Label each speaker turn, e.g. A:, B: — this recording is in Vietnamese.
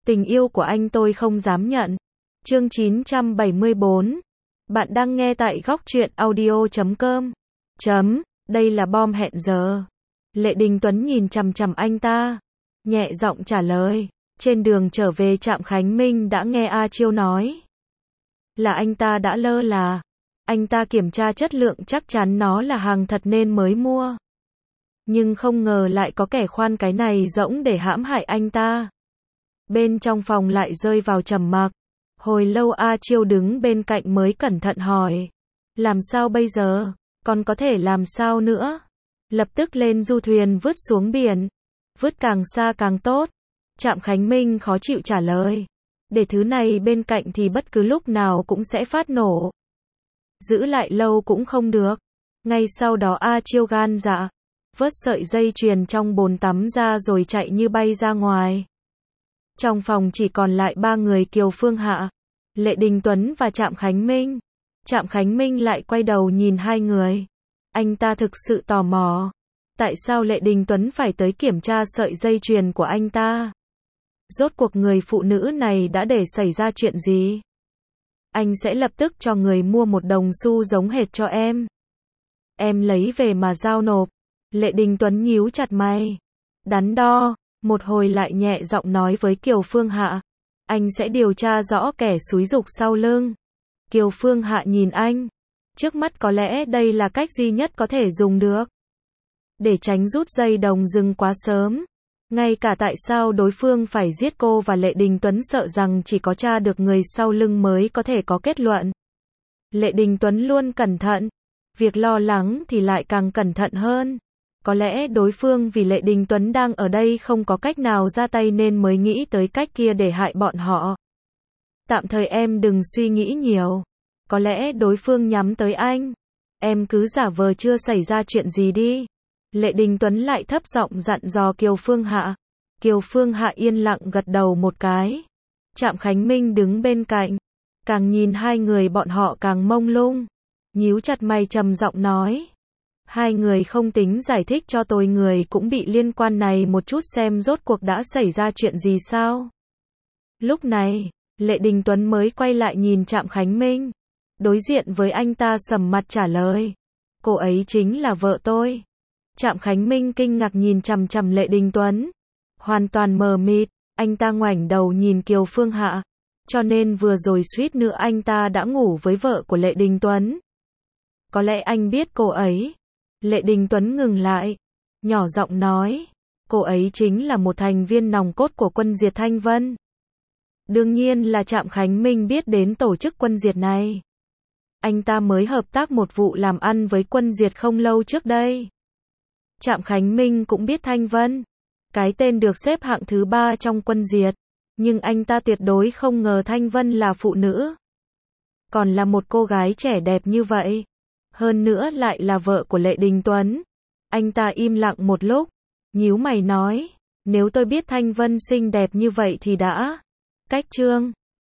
A: Tình yêu của anh tôi không dám nhận. Chương 974. Bạn đang nghe tại góc truyện audio.com. Đây là bom hẹn giờ. Lệ Đình Tuấn nhìn chằm chằm anh ta, nhẹ giọng trả lời. Trên đường trở về trạm Khánh Minh đã nghe A Chiêu nói là anh ta đã lơ là. Anh ta kiểm tra chất lượng chắc chắn nó là hàng thật nên mới mua. Nhưng không ngờ lại có kẻ khoan cái này rỗng để hãm hại anh ta. Bên trong phòng lại rơi vào trầm mặc. Hồi lâu A Chiêu đứng bên cạnh mới cẩn thận hỏi. Làm sao bây giờ? Còn có thể làm sao nữa? Lập tức lên du thuyền vứt xuống biển. Vứt càng xa càng tốt. Trạm Khánh Minh khó chịu trả lời. Để thứ này bên cạnh thì bất cứ lúc nào cũng sẽ phát nổ. Giữ lại lâu cũng không được. Ngay sau đó A Chiêu gan dạ, vớt sợi dây chuyền trong bồn tắm ra rồi chạy như bay ra ngoài. Trong phòng chỉ còn lại ba người: Kiều Phương Hạ, Lệ Đình Tuấn và Trạm Khánh Minh. Trạm Khánh Minh lại quay đầu nhìn hai người. Anh ta thực sự tò mò. Tại sao Lệ Đình Tuấn phải tới kiểm tra sợi dây chuyền của anh ta? Rốt cuộc người phụ nữ này đã để xảy ra chuyện gì? Anh sẽ lập tức cho người mua một đồng xu giống hệt cho em. Em lấy về mà giao nộp. Lệ Đình Tuấn nhíu chặt mày. Đắn đo, một hồi lại nhẹ giọng nói với Kiều Phương Hạ. Anh sẽ điều tra rõ kẻ xúi giục sau lưng. Kiều Phương Hạ nhìn anh. Trước mắt có lẽ đây là cách duy nhất có thể dùng được. Để tránh rút dây đồng dừng quá sớm. Ngay cả tại sao đối phương phải giết cô và Lệ Đình Tuấn sợ rằng chỉ có tra được người sau lưng mới có thể có kết luận. Lệ Đình Tuấn luôn cẩn thận. Việc lo lắng thì lại càng cẩn thận hơn. Có lẽ đối phương vì Lệ Đình Tuấn đang ở đây không có cách nào ra tay nên mới nghĩ tới cách kia để hại bọn họ. Tạm thời em đừng suy nghĩ nhiều. Có lẽ đối phương nhắm tới anh. Em cứ giả vờ chưa xảy ra chuyện gì đi. Lệ Đình Tuấn lại thấp giọng dặn dò Kiều Phương Hạ. Kiều Phương Hạ yên lặng gật đầu một cái. Trạm Khánh Minh đứng bên cạnh. Càng nhìn hai người bọn họ càng mông lung. Nhíu chặt mày trầm giọng nói. Hai người không tính giải thích cho tôi người cũng bị liên quan này một chút xem rốt cuộc đã xảy ra chuyện gì sao? Lúc này, Lệ Đình Tuấn mới quay lại nhìn Trạm Khánh Minh. Đối diện với anh ta sầm mặt trả lời. Cô ấy chính là vợ tôi. Trạm Khánh Minh kinh ngạc nhìn chằm chằm Lệ Đình Tuấn. Hoàn toàn mờ mịt, anh ta ngoảnh đầu nhìn Kiều Phương Hạ. Cho nên vừa rồi suýt nữa anh ta đã ngủ với vợ của Lệ Đình Tuấn. Có lẽ anh biết cô ấy. Lệ Đình Tuấn ngừng lại, nhỏ giọng nói. Cô ấy chính là một thành viên nòng cốt của quân diệt Thanh Vân. Đương nhiên là Trạm Khánh Minh biết đến tổ chức quân diệt này. Anh ta mới hợp tác một vụ làm ăn với quân diệt không lâu trước đây. Trạm Khánh Minh cũng biết Thanh Vân. Cái tên được xếp hạng thứ 3 trong quân diệt. Nhưng anh ta tuyệt đối không ngờ Thanh Vân là phụ nữ. Còn là một cô gái trẻ đẹp như vậy. Hơn nữa lại là vợ của Lệ Đình Tuấn. Anh ta im lặng một lúc. Nhíu mày nói. Nếu tôi biết Thanh Vân xinh đẹp như vậy thì đã. Cách chương